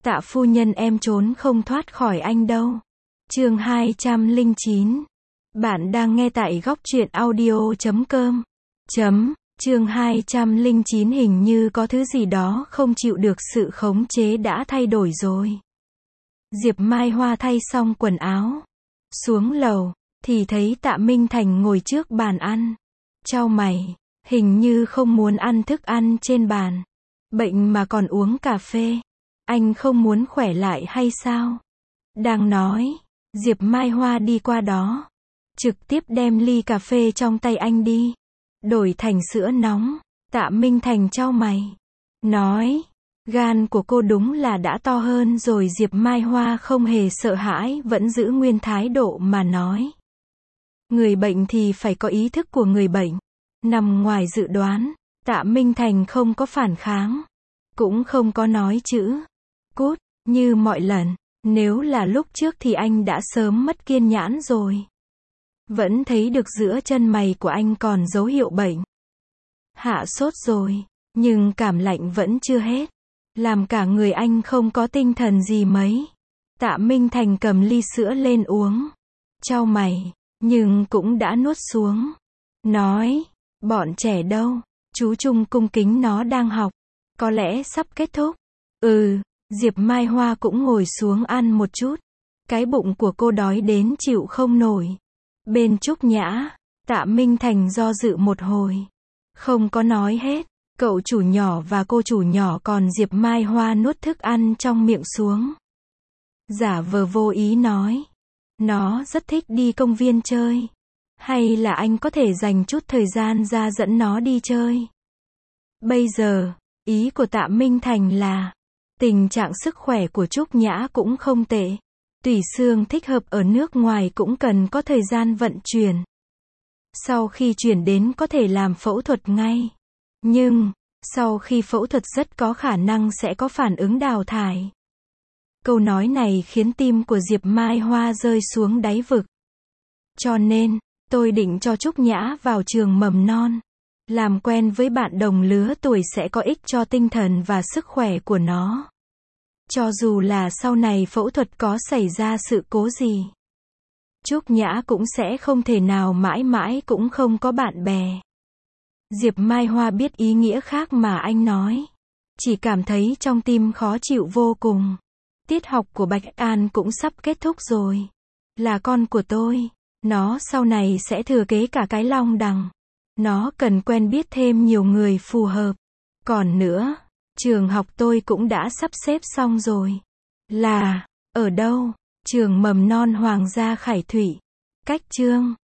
Tạ phu nhân em trốn không thoát khỏi anh đâu. Chương 209. Bạn đang nghe tại góc truyện audio.com. Chương 209 hình như có thứ gì đó không chịu được sự khống chế đã thay đổi rồi. Diệp Mai Hoa thay xong quần áo, xuống lầu, thì thấy Tạ Minh Thành ngồi trước bàn ăn. Chau mày, hình như không muốn ăn thức ăn trên bàn. Bệnh mà còn uống cà phê. Anh không muốn khỏe lại hay sao? Đang nói, Diệp Mai Hoa đi qua đó, trực tiếp đem ly cà phê trong tay anh đi, đổi thành sữa nóng. Tạ Minh Thành chau mày, nói, gan của cô đúng là đã to hơn rồi. Diệp Mai Hoa không hề sợ hãi, vẫn giữ nguyên thái độ mà nói. Người bệnh thì phải có ý thức của người bệnh. Nằm ngoài dự đoán, Tạ Minh Thành không có phản kháng, cũng không có nói chữ cút, như mọi lần. Nếu là lúc trước thì anh đã sớm mất kiên nhẫn rồi. Vẫn thấy được giữa chân mày của anh còn dấu hiệu bệnh. Hạ sốt rồi, nhưng cảm lạnh vẫn chưa hết, làm cả người anh không có tinh thần gì mấy. Tạ Minh Thành cầm ly sữa lên uống, chau mày, nhưng cũng đã nuốt xuống. Nói, bọn trẻ đâu? Chú Trung cung kính nó đang học, có lẽ sắp kết thúc. Diệp Mai Hoa cũng ngồi xuống ăn một chút. Cái bụng của cô đói đến chịu không nổi. Bên Trúc Nhã, Tạ Minh Thành do dự một hồi, không có nói hết. Cậu chủ nhỏ và cô chủ nhỏ, còn Diệp Mai Hoa nuốt thức ăn trong miệng xuống. Giả vờ vô ý nói, nó rất thích đi công viên chơi. Hay là anh có thể dành chút thời gian ra dẫn nó đi chơi? Bây giờ, ý của Tạ Minh Thành là, tình trạng sức khỏe của Trúc Nhã cũng không tệ. Tủy xương thích hợp ở nước ngoài cũng cần có thời gian vận chuyển. Sau khi chuyển đến có thể làm phẫu thuật ngay. Nhưng, sau khi phẫu thuật rất có khả năng sẽ có phản ứng đào thải. Câu nói này khiến tim của Diệp Mai Hoa rơi xuống đáy vực. Cho nên, tôi định cho Trúc Nhã vào trường mầm non. Làm quen với bạn đồng lứa tuổi sẽ có ích cho tinh thần và sức khỏe của nó. Cho dù là sau này phẫu thuật có xảy ra sự cố gì, Trúc Nhã cũng sẽ không thể nào mãi mãi cũng không có bạn bè. Diệp Mai Hoa biết ý nghĩa khác mà anh nói. Chỉ cảm thấy trong tim khó chịu vô cùng. Tiết học của Bạch An cũng sắp kết thúc rồi. Là con của tôi. Nó sau này sẽ thừa kế cả cái Long Đằng. Nó cần quen biết thêm nhiều người phù hợp. Còn nữa, trường học tôi cũng đã sắp xếp xong rồi. Là, ở đâu? Trường mầm non Hoàng gia Khải Thụy. Cách Chương